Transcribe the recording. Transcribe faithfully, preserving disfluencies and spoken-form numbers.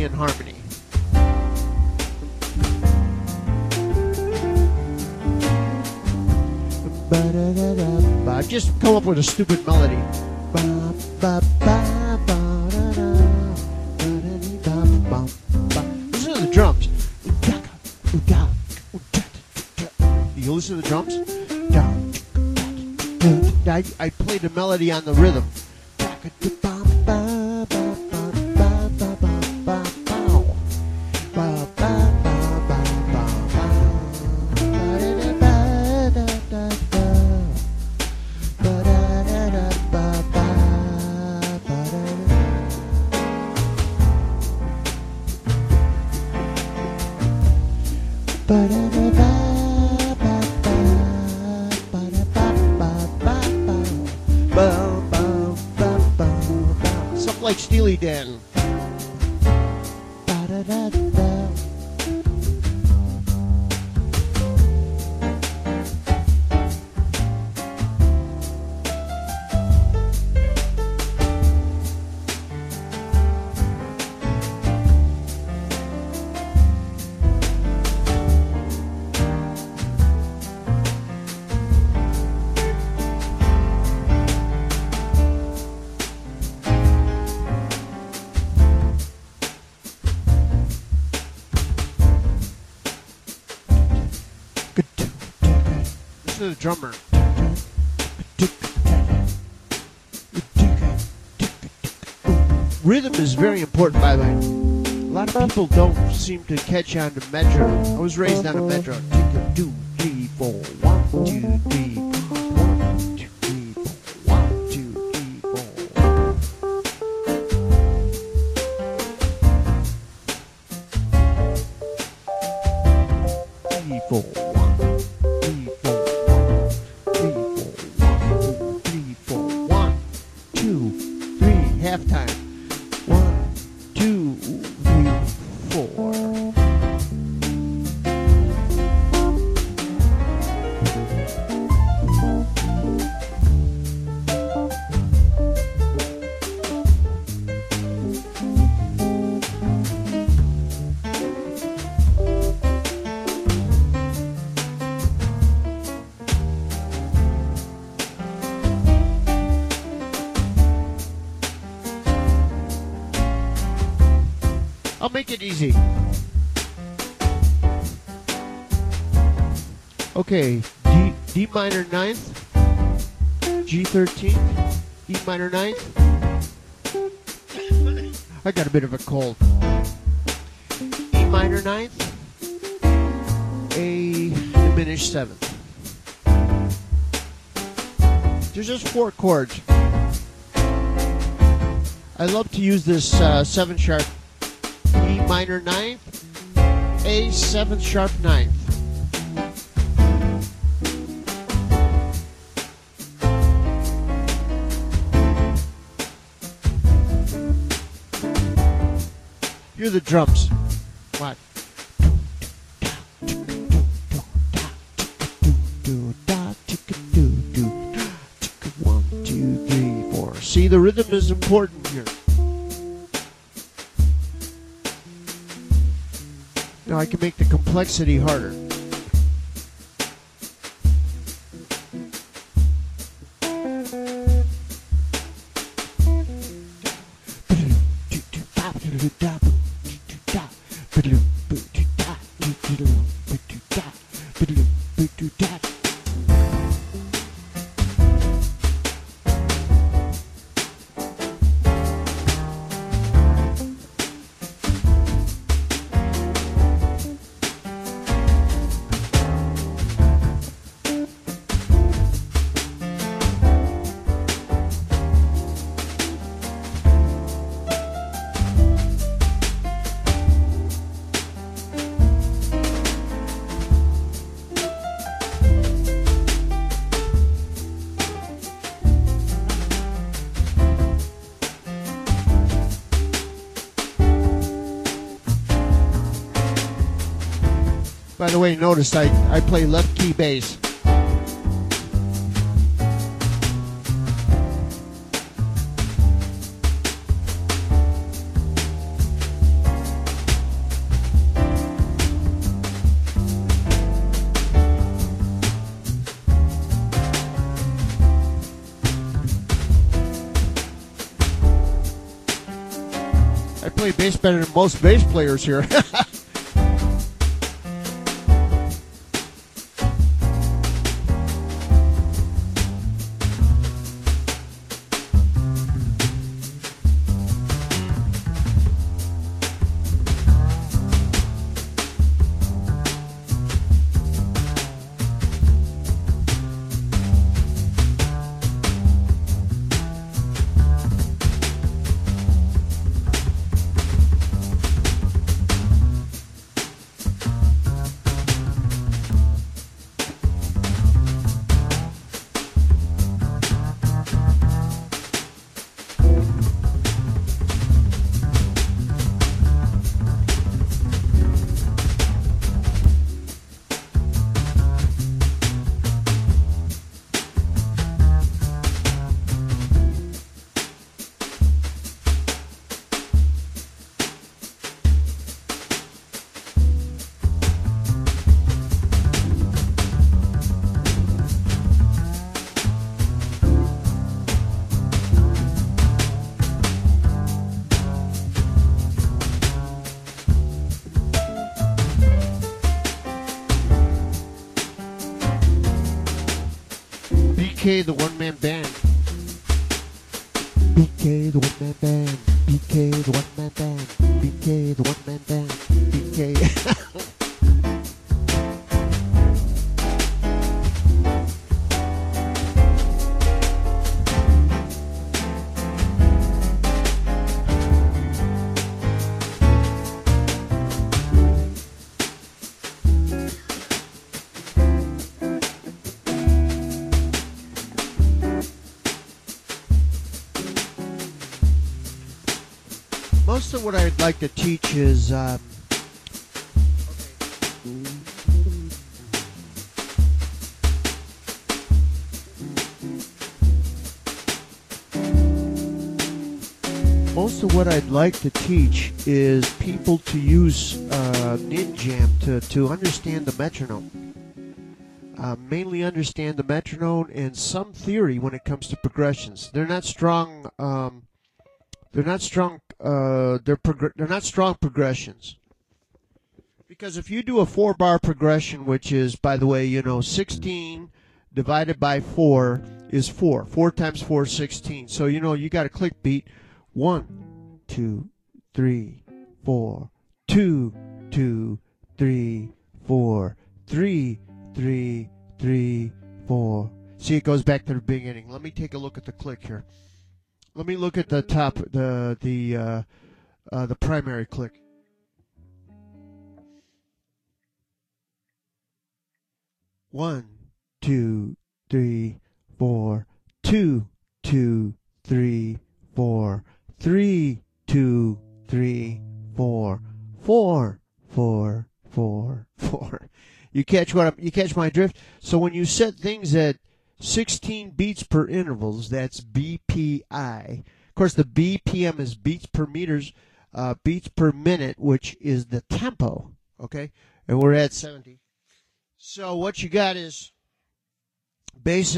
in harmony. I've just come up with a stupid melody. Listen to the drums. You listen to the drums? I, I played the melody on the rhythm. Something like Steely Dan. To the drummer. Rhythm is very important, by the way. A lot of people don't seem to catch on to metro. I was raised on a metro. Two, three, four, one, two, three, one, two, three, four, one, two, three, four. Three, four. Halftime. One, two, three, four. I'll make it easy. Okay, D, D minor ninth, G thirteenth, E minor ninth. I got a bit of a cold. E minor ninth, A diminished seventh. There's just four chords. I love to use this uh, seven sharp. E minor ninth, A seventh sharp ninth. Hear the drums. What? One, two, three, four. See, the rhythm is important here. Now I can make the complexity harder. By the way, notice I, I play left key bass. bass better than most bass players here. B K, the one-man band. B K, the one-man band. B K, the one-man band. B K, the one-man band. B K. Most of what I'd like to teach is um, most of what I'd like to teach is people to use uh, Ninjam to, to understand the metronome. Uh, mainly understand the metronome and some theory when it comes to progressions. They're not strong. Um, they're not strong. Uh, they're prog- they're not strong progressions. Because if you do a four-bar progression, which is, by the way, you know, sixteen divided by four is four. Four times four is sixteen. So you know you got a click beat. One, two, three, four. Two, two, three, four. Three, three, three, four. See, it goes back to the beginning. Let me take a look at the click here. Let me look at the top, the the uh, uh, the primary click. One, two, three, four. Two, two, three, four. Three, two, three, four. Four, four, four, four. You catch what I'm, you catch my drift? So when you set things at sixteen beats per intervals, that's B P I. Of course, the B P M is beats per meters, uh, beats per minute, which is the tempo. Okay, and we're at seventy. So what you got is basic.